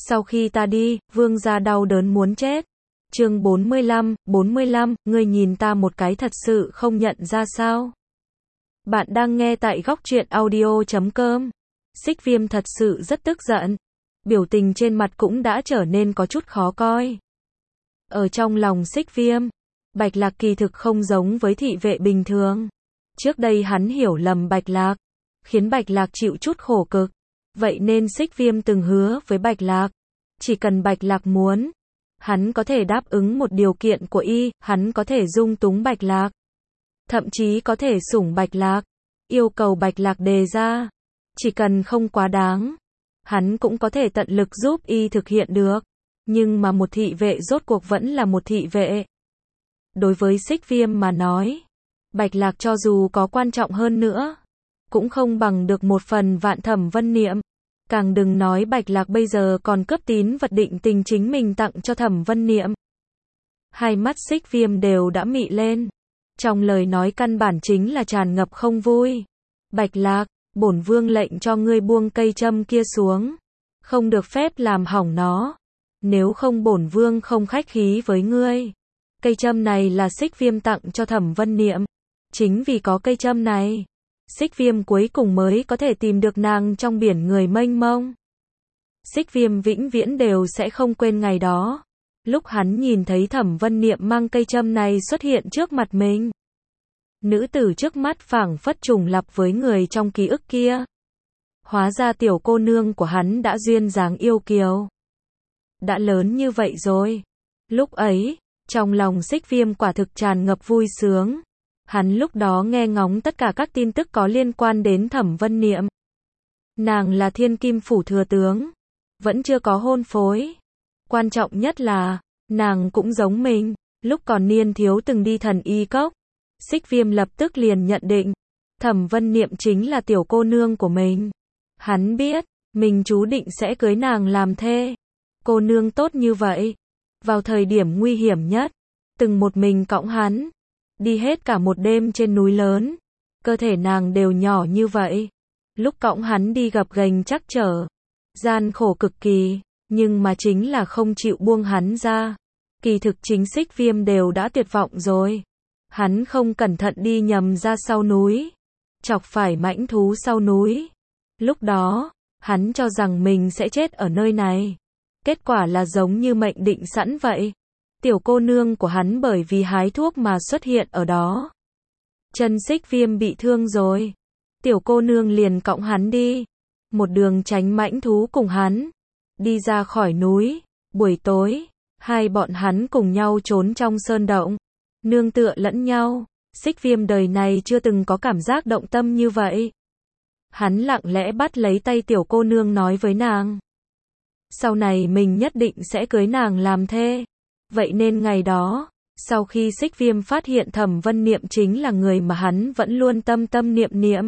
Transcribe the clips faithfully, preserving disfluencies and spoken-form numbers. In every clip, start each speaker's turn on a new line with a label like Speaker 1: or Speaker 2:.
Speaker 1: Sau khi ta đi, vương gia đau đớn muốn chết. Chương bốn mươi lăm, bốn mươi lăm, ngươi nhìn ta một cái thật sự không nhận ra sao? Bạn đang nghe tại góc truyện audio chấm com. Xích Viêm thật sự rất tức giận. Biểu tình trên mặt cũng đã trở nên có chút khó coi. Ở trong lòng Xích Viêm, Bạch Lạc kỳ thực không giống với thị vệ bình thường. Trước đây hắn hiểu lầm Bạch Lạc, khiến Bạch Lạc chịu chút khổ cực. Vậy nên Xích Viêm từng hứa với Bạch Lạc, chỉ cần Bạch Lạc muốn, hắn có thể đáp ứng một điều kiện của y, hắn có thể dung túng Bạch Lạc, thậm chí có thể sủng Bạch Lạc. Yêu cầu Bạch Lạc đề ra, chỉ cần không quá đáng, hắn cũng có thể tận lực giúp y thực hiện được. Nhưng mà một thị vệ rốt cuộc vẫn là một thị vệ. Đối với Xích Viêm mà nói, Bạch Lạc cho dù có quan trọng hơn nữa, cũng không bằng được một phần vạn Thẩm Vân Niệm. Càng đừng nói Bạch Lạc bây giờ còn cướp tín vật định tình chính mình tặng cho Thẩm Vân Niệm. Hai mắt Xích Viêm đều đã mị lên. Trong lời nói căn bản chính là tràn ngập không vui. Bạch Lạc, bổn vương lệnh cho ngươi buông cây châm kia xuống. Không được phép làm hỏng nó. Nếu không bổn vương không khách khí với ngươi. Cây châm này là Xích Viêm tặng cho Thẩm Vân Niệm. Chính vì có cây châm này, Xích Viêm cuối cùng mới có thể tìm được nàng trong biển người mênh mông. Xích Viêm vĩnh viễn đều sẽ không quên ngày đó. Lúc hắn nhìn thấy Thẩm Vân Niệm mang cây châm này xuất hiện trước mặt mình. Nữ tử trước mắt phảng phất trùng lặp với người trong ký ức kia. Hóa ra tiểu cô nương của hắn đã duyên dáng yêu kiều. Đã lớn như vậy rồi. Lúc ấy, trong lòng Xích Viêm quả thực tràn ngập vui sướng. Hắn lúc đó nghe ngóng tất cả các tin tức có liên quan đến Thẩm Vân Niệm. Nàng là Thiên Kim Phủ thừa tướng, vẫn chưa có hôn phối. Quan trọng nhất là, nàng cũng giống mình, lúc còn niên thiếu từng đi Thần Y Cốc. Xích Viêm lập tức liền nhận định, Thẩm Vân Niệm chính là tiểu cô nương của mình. Hắn biết, mình chú định sẽ cưới nàng làm thê. Cô nương tốt như vậy, vào thời điểm nguy hiểm nhất, từng một mình cõng hắn, đi hết cả một đêm trên núi lớn. Cơ thể nàng đều nhỏ như vậy. Lúc cõng hắn đi gập ghềnh chắc trở, gian khổ cực kỳ, nhưng mà chính là không chịu buông hắn ra. Kỳ thực chính Xích Viêm đều đã tuyệt vọng rồi. Hắn không cẩn thận đi nhầm ra sau núi, chọc phải mãnh thú sau núi. Lúc đó, hắn cho rằng mình sẽ chết ở nơi này. Kết quả là giống như mệnh định sẵn vậy. Tiểu cô nương của hắn bởi vì hái thuốc mà xuất hiện ở đó. Chân Xích Viêm bị thương rồi. Tiểu cô nương liền cõng hắn đi. Một đường tránh mãnh thú cùng hắn. Đi ra khỏi núi. Buổi tối, hai bọn hắn cùng nhau trốn trong sơn động. Nương tựa lẫn nhau. Xích Viêm đời này chưa từng có cảm giác động tâm như vậy. Hắn lặng lẽ bắt lấy tay tiểu cô nương nói với nàng. Sau này mình nhất định sẽ cưới nàng làm thê. Vậy nên ngày đó, sau khi Xích Viêm phát hiện Thẩm Vân Niệm chính là người mà hắn vẫn luôn tâm tâm niệm niệm.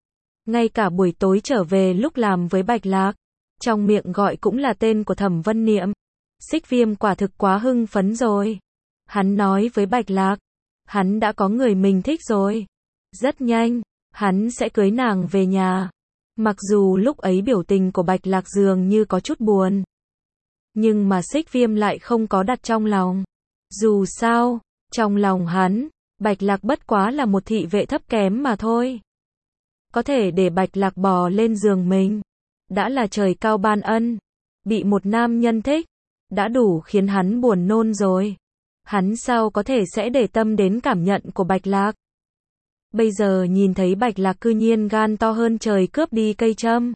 Speaker 1: Ngay cả buổi tối trở về lúc làm với Bạch Lạc, trong miệng gọi cũng là tên của Thẩm Vân Niệm. Xích Viêm quả thực quá hưng phấn rồi. Hắn nói với Bạch Lạc, hắn đã có người mình thích rồi. Rất nhanh, hắn sẽ cưới nàng về nhà. Mặc dù lúc ấy biểu tình của Bạch Lạc dường như có chút buồn. Nhưng mà Xích Viêm lại không có đặt trong lòng. Dù sao, trong lòng hắn, Bạch Lạc bất quá là một thị vệ thấp kém mà thôi. Có thể để Bạch Lạc bò lên giường mình, đã là trời cao ban ân. Bị một nam nhân thích, đã đủ khiến hắn buồn nôn rồi. Hắn sao có thể sẽ để tâm đến cảm nhận của Bạch Lạc. Bây giờ nhìn thấy Bạch Lạc cư nhiên gan to hơn trời cướp đi cây châm.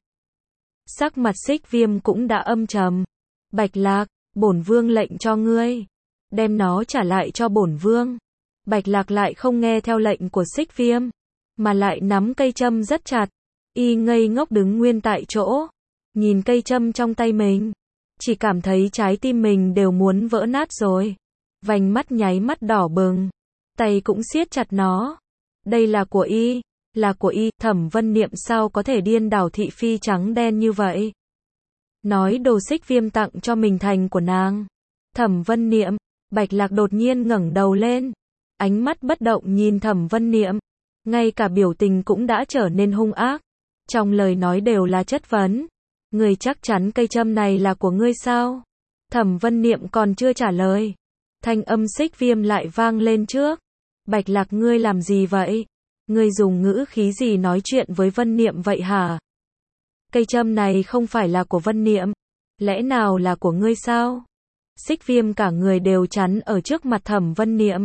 Speaker 1: Sắc mặt Xích Viêm cũng đã âm trầm. Bạch Lạc, bổn vương lệnh cho ngươi, đem nó trả lại cho bổn vương. Bạch Lạc lại không nghe theo lệnh của Xích Viêm, mà lại nắm cây châm rất chặt. Y ngây ngốc đứng nguyên tại chỗ, nhìn cây châm trong tay mình, chỉ cảm thấy trái tim mình đều muốn vỡ nát rồi. Vành mắt nháy mắt đỏ bừng, tay cũng siết chặt nó. Đây là của y, là của y. Thẩm Vân Niệm sao có thể điên đảo thị phi trắng đen như vậy? Nói đồ Xích Viêm tặng cho mình thành của nàng. Thẩm Vân Niệm, Bạch Lạc đột nhiên ngẩng đầu lên, ánh mắt bất động nhìn Thẩm Vân Niệm, ngay cả biểu tình cũng đã trở nên hung ác, trong lời nói đều là chất vấn. Ngươi chắc chắn cây châm này là của ngươi sao? Thẩm Vân Niệm còn chưa trả lời. Thanh âm Xích Viêm lại vang lên trước. Bạch Lạc ngươi làm gì vậy? Ngươi dùng ngữ khí gì nói chuyện với Vân Niệm vậy hả? Cây châm này không phải là của Vân Niệm. Lẽ nào là của ngươi sao? Xích Viêm cả người đều chắn ở trước mặt Thẩm Vân Niệm.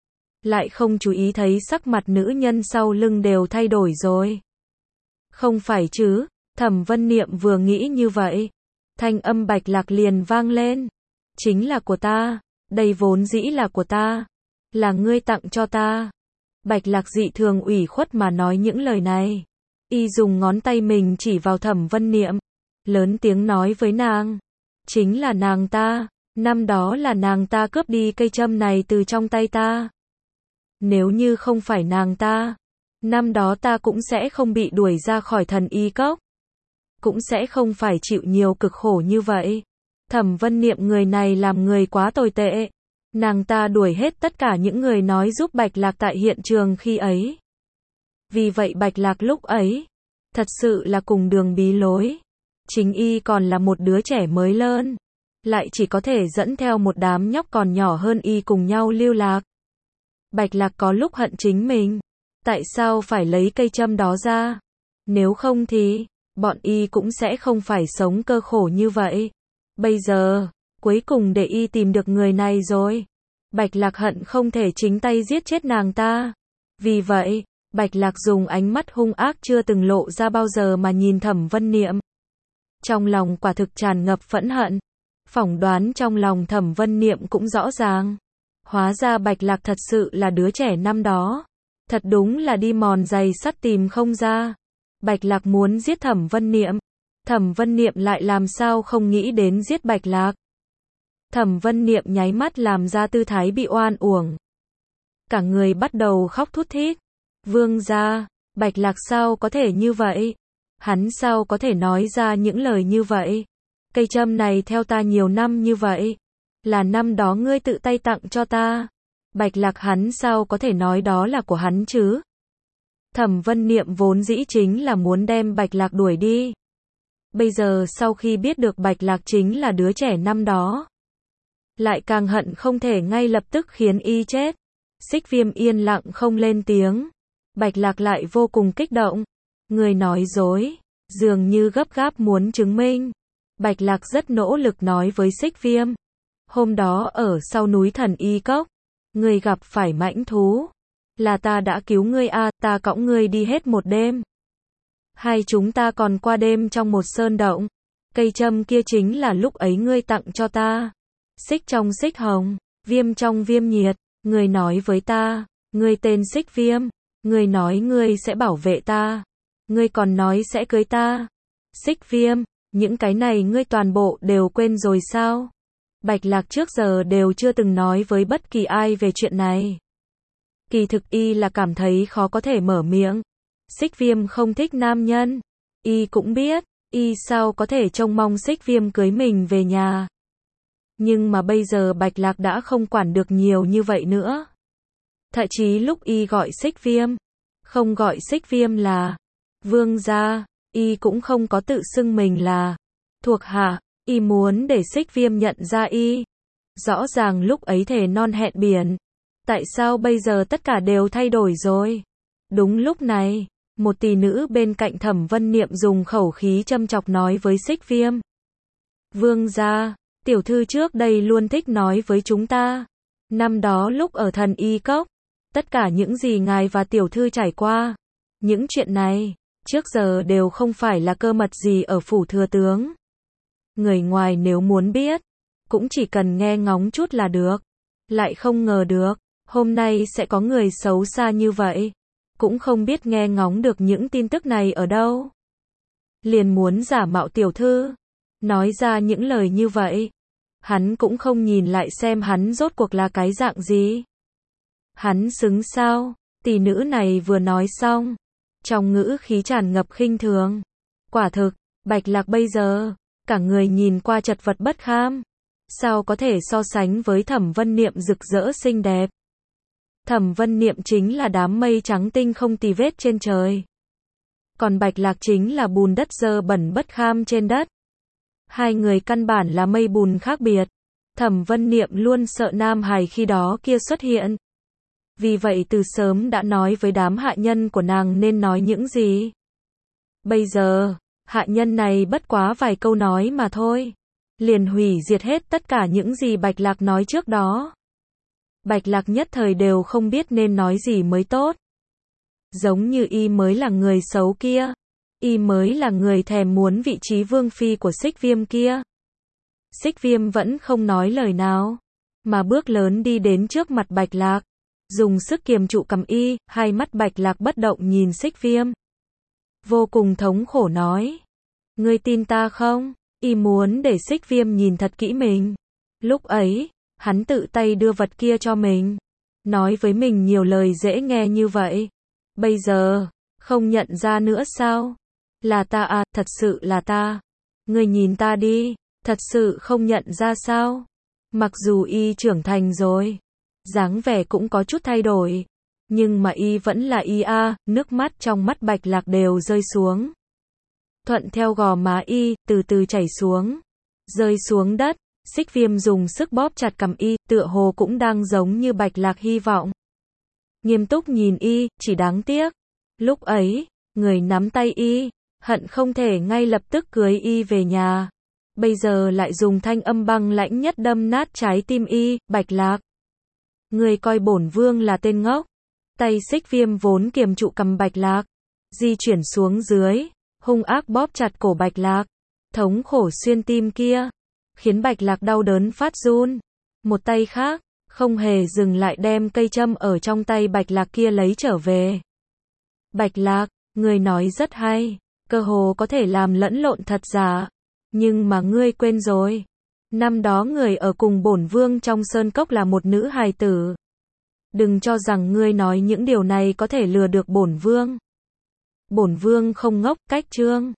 Speaker 1: Lại không chú ý thấy sắc mặt nữ nhân sau lưng đều thay đổi rồi. Không phải chứ? Thẩm Vân Niệm vừa nghĩ như vậy. Thanh âm Bạch Lạc liền vang lên. Chính là của ta. Đây vốn dĩ là của ta. Là ngươi tặng cho ta. Bạch Lạc dị thường ủy khuất mà nói những lời này. Y dùng ngón tay mình chỉ vào Thẩm Vân Niệm. Lớn tiếng nói với nàng. Chính là nàng ta. Năm đó là nàng ta cướp đi cây châm này từ trong tay ta. Nếu như không phải nàng ta, năm đó ta cũng sẽ không bị đuổi ra khỏi thần y cốc. Cũng sẽ không phải chịu nhiều cực khổ như vậy. Thẩm Vân Niệm người này làm người quá tồi tệ. Nàng ta đuổi hết tất cả những người nói giúp Bạch Lạc tại hiện trường khi ấy. Vì vậy Bạch Lạc lúc ấy, thật sự là cùng đường bí lối. Chính y còn là một đứa trẻ mới lớn, lại chỉ có thể dẫn theo một đám nhóc còn nhỏ hơn y cùng nhau lưu lạc. Bạch Lạc có lúc hận chính mình. Tại sao phải lấy cây châm đó ra? Nếu không thì, bọn y cũng sẽ không phải sống cơ khổ như vậy. Bây giờ, cuối cùng để y tìm được người này rồi. Bạch Lạc hận không thể chính tay giết chết nàng ta. Vì vậy, Bạch Lạc dùng ánh mắt hung ác chưa từng lộ ra bao giờ mà nhìn Thẩm Vân Niệm. Trong lòng quả thực tràn ngập phẫn hận. Phỏng đoán trong lòng Thẩm Vân Niệm cũng rõ ràng. Hóa ra Bạch Lạc thật sự là đứa trẻ năm đó. Thật đúng là đi mòn giày sắt tìm không ra. Bạch Lạc muốn giết Thẩm Vân Niệm. Thẩm Vân Niệm lại làm sao không nghĩ đến giết Bạch Lạc. Thẩm Vân Niệm nháy mắt làm ra tư thái bị oan uổng. Cả người bắt đầu khóc thút thít. Vương gia, Bạch Lạc sao có thể như vậy? Hắn sao có thể nói ra những lời như vậy? Cây châm này theo ta nhiều năm như vậy. Là năm đó ngươi tự tay tặng cho ta. Bạch Lạc hắn sao có thể nói đó là của hắn chứ? Thẩm Vân Niệm vốn dĩ chính là muốn đem Bạch Lạc đuổi đi. Bây giờ sau khi biết được Bạch Lạc chính là đứa trẻ năm đó, lại càng hận không thể ngay lập tức khiến y chết. Xích Viêm yên lặng không lên tiếng. Bạch Lạc lại vô cùng kích động. Người nói dối, dường như gấp gáp muốn chứng minh. Bạch Lạc rất nỗ lực nói với Xích Viêm. Hôm đó ở sau núi thần y cốc, ngươi gặp phải mãnh thú. Là ta đã cứu ngươi a, à, ta cõng ngươi đi hết một đêm. Hai chúng ta còn qua đêm trong một sơn động. Cây châm kia chính là lúc ấy ngươi tặng cho ta. Xích trong xích hồng, viêm trong viêm nhiệt. Ngươi nói với ta, ngươi tên Xích Viêm. Ngươi nói ngươi sẽ bảo vệ ta. Ngươi còn nói sẽ cưới ta. Xích Viêm, những cái này ngươi toàn bộ đều quên rồi sao? Bạch Lạc trước giờ đều chưa từng nói với bất kỳ ai về chuyện này. Kỳ thực y là cảm thấy khó có thể mở miệng. Xích Viêm không thích nam nhân. Y cũng biết, y sao có thể trông mong Xích Viêm cưới mình về nhà. Nhưng mà bây giờ Bạch Lạc đã không quản được nhiều như vậy nữa. Thậm chí lúc y gọi Xích Viêm, không gọi Xích Viêm là vương gia, y cũng không có tự xưng mình là thuộc hạ. Y muốn để Xích Viêm nhận ra y. Rõ ràng lúc ấy thề non hẹn biển. Tại sao bây giờ tất cả đều thay đổi rồi? Đúng lúc này, một tỷ nữ bên cạnh Thẩm Vân Niệm dùng khẩu khí châm chọc nói với Xích Viêm. Vương gia, tiểu thư trước đây luôn thích nói với chúng ta. Năm đó lúc ở thần y cốc, tất cả những gì ngài và tiểu thư trải qua, những chuyện này, trước giờ đều không phải là cơ mật gì ở phủ thừa tướng. Người ngoài nếu muốn biết, cũng chỉ cần nghe ngóng chút là được. Lại không ngờ được, hôm nay sẽ có người xấu xa như vậy. Cũng không biết nghe ngóng được những tin tức này ở đâu. Liền muốn giả mạo tiểu thư, nói ra những lời như vậy. Hắn cũng không nhìn lại xem hắn rốt cuộc là cái dạng gì. Hắn xứng sao? Tỷ nữ này vừa nói xong, trong ngữ khí tràn ngập khinh thường. Quả thực, Bạch Lạc bây giờ, cả người nhìn qua chật vật bất kham. Sao có thể so sánh với Thẩm Vân Niệm rực rỡ xinh đẹp. Thẩm Vân Niệm chính là đám mây trắng tinh không tì vết trên trời. còn Bạch Lạc chính là bùn đất dơ bẩn bất kham trên đất. Hai người căn bản là mây bùn khác biệt. Thẩm Vân Niệm luôn sợ Nam Hải khi đó kia xuất hiện. Vì vậy từ sớm đã nói với đám hạ nhân của nàng nên nói những gì. Bây giờ, hạ nhân này bất quá vài câu nói mà thôi. Liền hủy diệt hết tất cả những gì Bạch Lạc nói trước đó. Bạch Lạc nhất thời đều không biết nên nói gì mới tốt. Giống như y mới là người xấu kia. Y mới là người thèm muốn vị trí vương phi của Xích Viêm kia. Xích Viêm vẫn không nói lời nào, mà bước lớn đi đến trước mặt Bạch Lạc, dùng sức kiềm trụ cằm y, hai mắt Bạch Lạc bất động nhìn Xích Viêm. Vô cùng thống khổ nói, ngươi tin ta không? Y muốn để Xích Viêm nhìn thật kỹ mình. Lúc ấy, hắn tự tay đưa vật kia cho mình, nói với mình nhiều lời dễ nghe như vậy. Bây giờ, không nhận ra nữa sao? Là ta à, thật sự là ta. Ngươi nhìn ta đi, thật sự không nhận ra sao? Mặc dù y trưởng thành rồi, dáng vẻ cũng có chút thay đổi, nhưng mà y vẫn là y a, nước mắt trong mắt Bạch Lạc đều rơi xuống. Thuận theo gò má y, từ từ chảy xuống, rơi xuống đất. Xích Viêm dùng sức bóp chặt cằm y, tựa hồ cũng đang giống như Bạch Lạc hy vọng. Nghiêm túc nhìn y, chỉ đáng tiếc. Lúc ấy, người nắm tay y, hận không thể ngay lập tức cưới y về nhà. Bây giờ lại dùng thanh âm băng lãnh nhất đâm nát trái tim y, Bạch Lạc. Người coi bổn vương là tên ngốc. Tay Xích Viêm vốn kiềm trụ cằm Bạch Lạc, di chuyển xuống dưới, hung ác bóp chặt cổ Bạch Lạc. Thống khổ xuyên tim kia, khiến Bạch Lạc đau đớn phát run. Một tay khác, không hề dừng lại đem cây châm ở trong tay Bạch Lạc kia lấy trở về. Bạch Lạc, ngươi nói rất hay, cơ hồ có thể làm lẫn lộn thật giả. Nhưng mà ngươi quên rồi. Năm đó người ở cùng bổn vương trong sơn cốc là một nữ hài tử. Đừng cho rằng ngươi nói những điều này có thể lừa được bổn vương. Bổn vương không ngốc, cách trương.